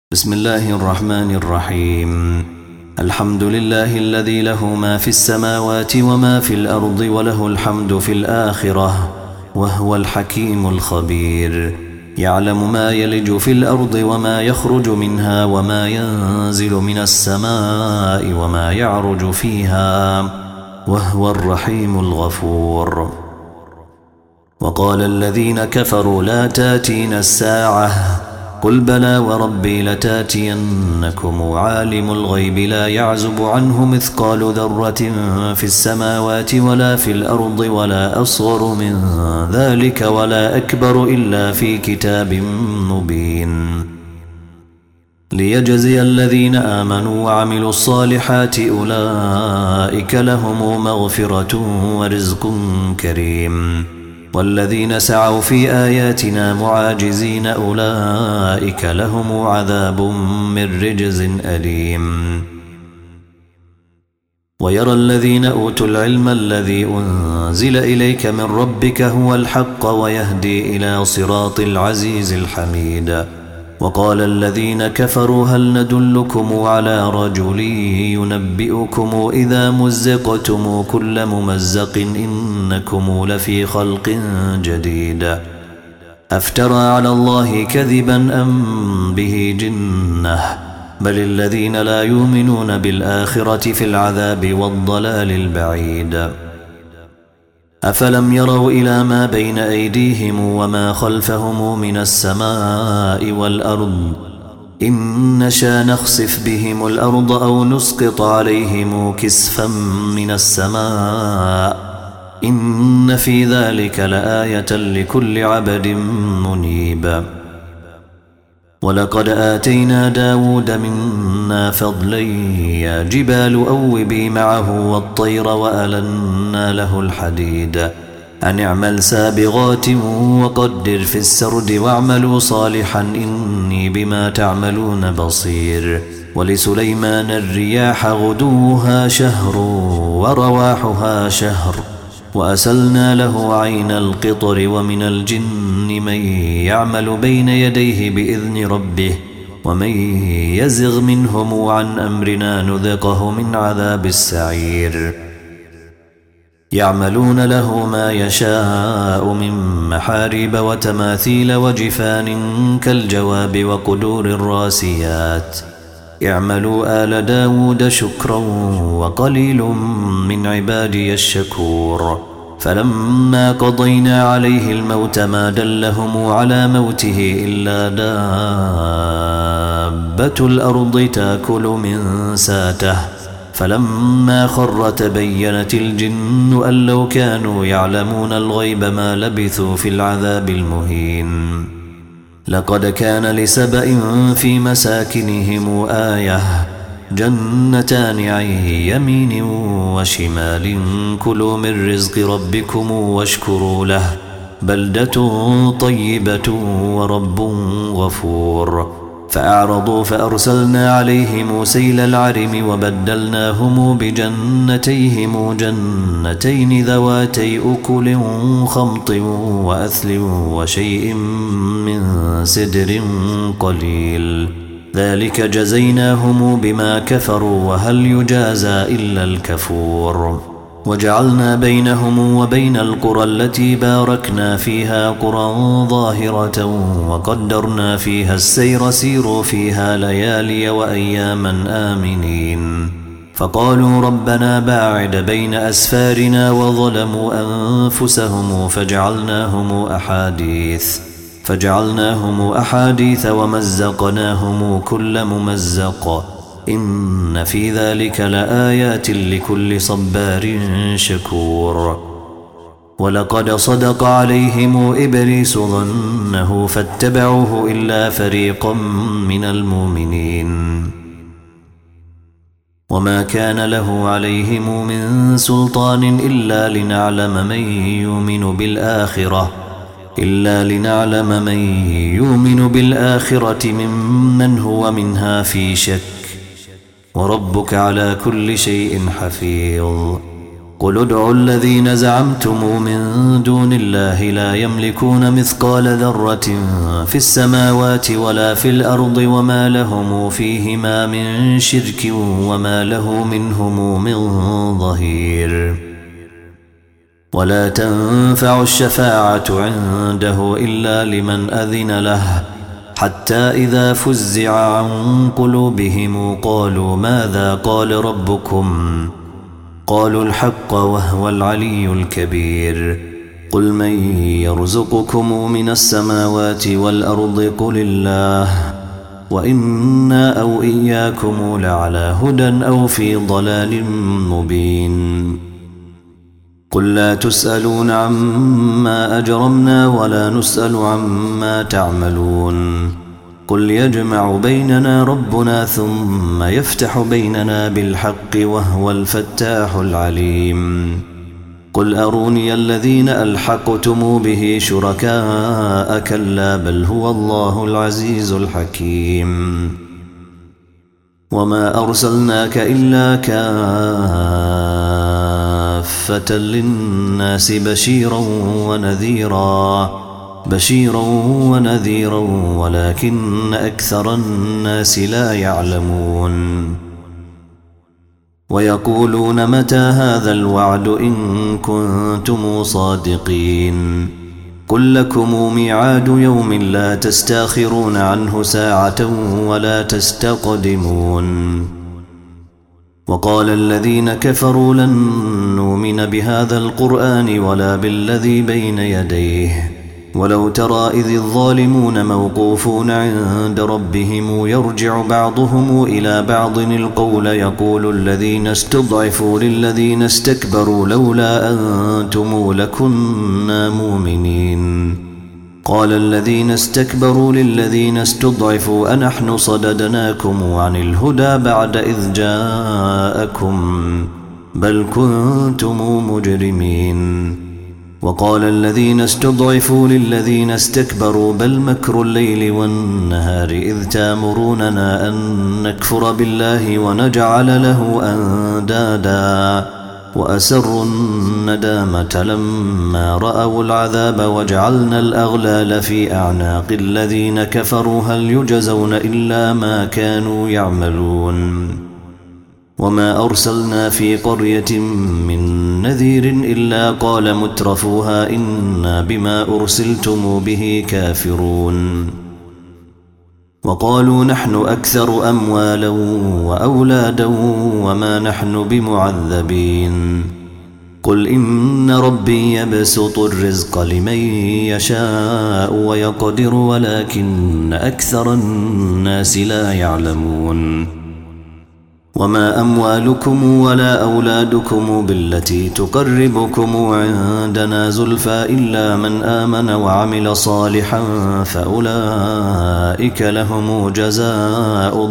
بسم الله الرحمن الرحيم. الحمد لله الذي له ما في السماوات وما في الأرض وله الحمد في الآخرة وهو الحكيم الخبير. يعلم ما يلج في الأرض وما يخرج منها وما ينزل من السماء وما يعرج فيها وهو الرحيم الغفور. وقال الذين كفروا لا تاتينا الساعة قل بلى وربي لتاتينكم عالم الغيب لا يعزب عنه مثقال ذرة في السماوات ولا في الأرض ولا أصغر من ذلك ولا أكبر إلا في كتاب مبين ليجزي الذين آمنوا وعملوا الصالحات أولئك لهم مغفرة ورزق كريم والذين سعوا في آياتنا معاجزين أولئك لهم عذاب من رجز أليم. ويرى الذين أوتوا العلم الذي أنزل إليك من ربك هو الحق ويهدي إلى صراط العزيز الحميد. وقال الذين كفروا هل ندلكم على رجل ينبئكم إذا مزقتم كل ممزق إنكم لفي خلق جديد أفترى على الله كذبا أم به جنة بل الذين لا يؤمنون بالآخرة في العذاب والضلال البعيد. أفلم يروا إلى ما بين أيديهم وما خلفهم من السماء والأرض إن نشأ نخسف بهم الأرض أو نسقط عليهم كسفا من السماء إن في ذلك لآية لكل عبد منيب. ولقد آتينا داود منا فضلا يا جبال أوبي معه والطير وألنا له الحديد أن اعمل سابغات وقدر في السرد واعملوا صالحا إني بما تعملون بصير. ولسليمان الرياح غدوها شهر ورواحها شهر وأسلنا له عين القطر ومن الجن من يعمل بين يديه بإذن ربه ومن يزغ منهم عن أمرنا نذقه من عذاب السعير. يعملون له ما يشاء من محاريب وتماثيل وجفان كالجواب وقدور الراسيات اعملوا آل داود شكرا وقليل من عبادي الشكور. فلما قضينا عليه الموت ما دلهم على موته إلا دابة الأرض تأكل من ساته فلما خر تبينت الجن أن لو كانوا يعلمون الغيب ما لبثوا في العذاب المهين. لقد كان لسبأ في مساكنهم آية جنتان عن يمين وشمال كلوا من رزق ربكم واشكروا له بلدة طيبة ورب غفور. فأعرضوا فأرسلنا عليهم سيل العرم وبدلناهم بجنتيهم جنتين ذواتي أكل خمط وأثل وشيء من سدر قليل ذلك جزيناهم بما كفروا وهل يجازى إلا الكفور. وجعلنا بينهم وبين القرى التي باركنا فيها قرى ظاهرة وقدرنا فيها السير سيروا فيها ليالي وأياما آمنين. فقالوا ربنا باعد بين أسفارنا وظلموا أنفسهم فجعلناهم أحاديث ومزقناهم كل ممزق إن في ذلك لآيات لكل صبار شكور. ولقد صدق عليهم إبليس ظنه فاتبعوه إلا فريقا من المؤمنين وما كان له عليهم من سلطان إلا لنعلم من يؤمن بالآخرة ممن هو منها في شك وربك على كل شيء حفيظ. قل ادعوا الذين زعمتم من دون الله لا يملكون مثقال ذرة في السماوات ولا في الأرض وما لهم فيهما من شرك وما له منهم من ظهير. ولا تنفع الشفاعة عنده إلا لمن أذن له حتى إذا فزع عن قلوبهم قالوا ماذا قال ربكم قالوا الحق وهو العلي الكبير. قل من يرزقكم من السماوات والأرض قل الله وإنا أو إياكم لعلى هدى أو في ضلال مبين. قل لا تسألون عما أجرمنا ولا نسأل عما تعملون. قل يجمع بيننا ربنا ثم يفتح بيننا بالحق وهو الفتاح العليم. قل أروني الذين ألحقتم به شركاء كلا بل هو الله العزيز الحكيم. وما أرسلناك إلا كافة للناس بشيرا ونذيرا ولكن أكثر الناس لا يعلمون. ويقولون متى هذا الوعد إن كنتم صادقين. قل لكم ميعاد يوم لا تستاخرون عنه ساعة ولا تستقدمون. وقال الذين كفروا لن نؤمن بهذا القرآن ولا بالذي بين يديه ولو ترى إذ الظالمون موقوفون عند ربهم يرجع بعضهم إلى بعض القول يقول الذين استضعفوا للذين استكبروا لولا أنتم لكنا مؤمنين. قال الذين استكبروا للذين استضعفوا أنحن صددناكم عن الهدى بعد إذ جاءكم بل كنتم مجرمين. وقال الذين استضعفوا للذين استكبروا بل مكر الليل والنهار إذ تامروننا أن نكفر بالله ونجعل له أندادا وأسروا الندامة لما رأوا العذاب وجعلنا الأغلال في أعناق الذين كفروا هل يجزون إلا ما كانوا يعملون. وما أرسلنا في قرية من نذير إلا قال مترفوها إنا بما أرسلتم به كافرون. وقالوا نحن أكثر أموالا وأولادا وما نحن بمعذبين. قل إن ربي يبسط الرزق لمن يشاء ويقدر ولكن أكثر الناس لا يعلمون. وما أموالكم ولا أولادكم بالتي تقربكم عندنا زلفى إلا من آمن وعمل صالحا فأولئك لهم جزاء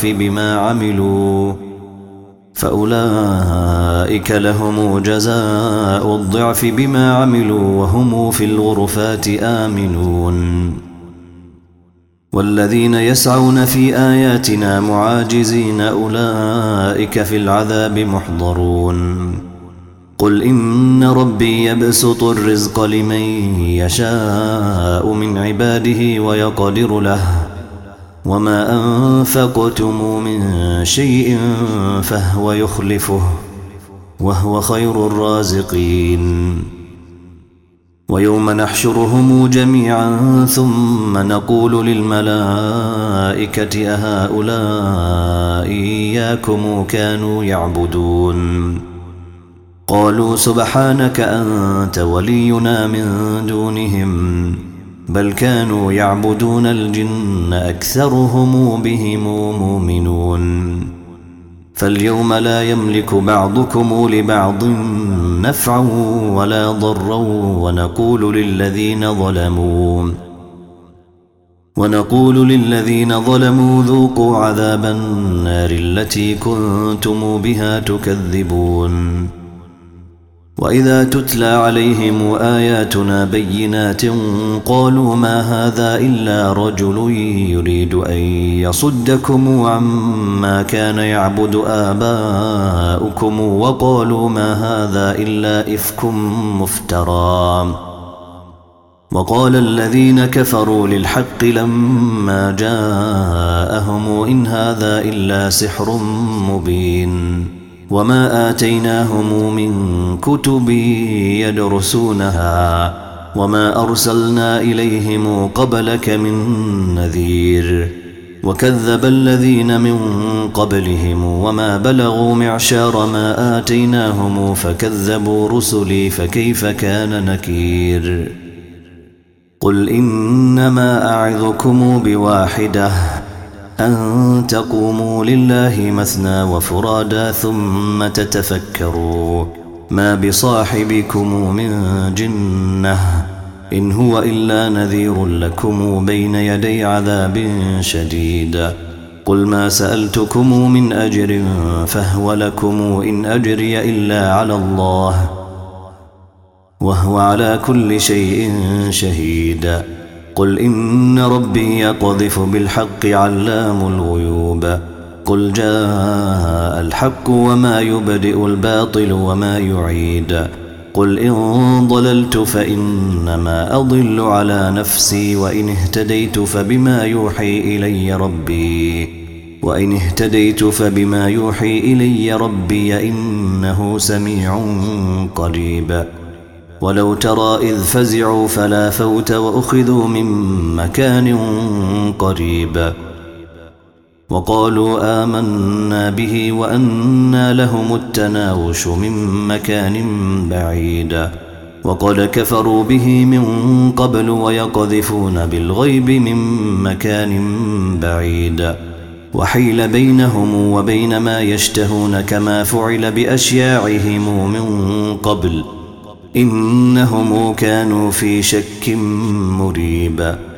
الضعف بما عملوا وهم في الغرفات آمنون. والذين يسعون في آياتنا معاجزين أولئك في العذاب محضرون. قل إن ربي يبسط الرزق لمن يشاء من عباده ويقدر له وما أنفقتم من شيء فهو يخلفه وهو خير الرازقين. ويوم نحشرهم جميعا ثم نقول للملائكة أهؤلاء إياكم كانوا يعبدون قالوا سبحانك أنت ولينا من دونهم بل كانوا يعبدون الجن أكثرهم بهم مؤمنون. فاليوم لا يملك بعضكم لبعض نفعا ولا ضرا ونقول للذين ظلموا ذوقوا عذاب النار التي كنتم بها تكذبون. وإذا تتلى عليهم آياتنا بينات قالوا ما هذا إلا رجل يريد أن يصدكم عما كان يعبد آباؤكم وقالوا ما هذا إلا إفك مفترى. وقال الذين كفروا للحق لما جاءهم إن هذا إلا سحر مبين وما آتيناهم من كتب يدرسونها وما أرسلنا إليهم قبلك من نذير وكذب الذين من قبلهم وما بلغوا معشار ما آتيناهم فكذبوا رسلي فكيف كان نكير. قل إنما أعظكم بواحدة أن تقوموا لله مثنى وفرادا ثم تتفكروا ما بصاحبكم من جنة إن هو إلا نذير لكم بين يدي عذاب شديد. قل ما سألتكم من أجر فهو لكم إن أجري إلا على الله وهو على كل شيء شهيد. قل إن ربي يقذف بالحق علام الغيوب. قل جاء الحق وما يبدئ الباطل وما يعيد. قل إن ضللت فإنما أضل على نفسي وإن اهتديت فبما يوحي إلي ربي إنه سميع قريب. ولو ترى إذ فزعوا فلا فوت وأخذوا من مكان قريب وقالوا آمنا به وأنى لهم التناوش من مكان بعيد وقد كفروا به من قبل ويقذفون بالغيب من مكان بعيد وحيل بينهم وبين ما يشتهون كما فعل بأشياعهم من قبل إنهم كانوا في شك مريب.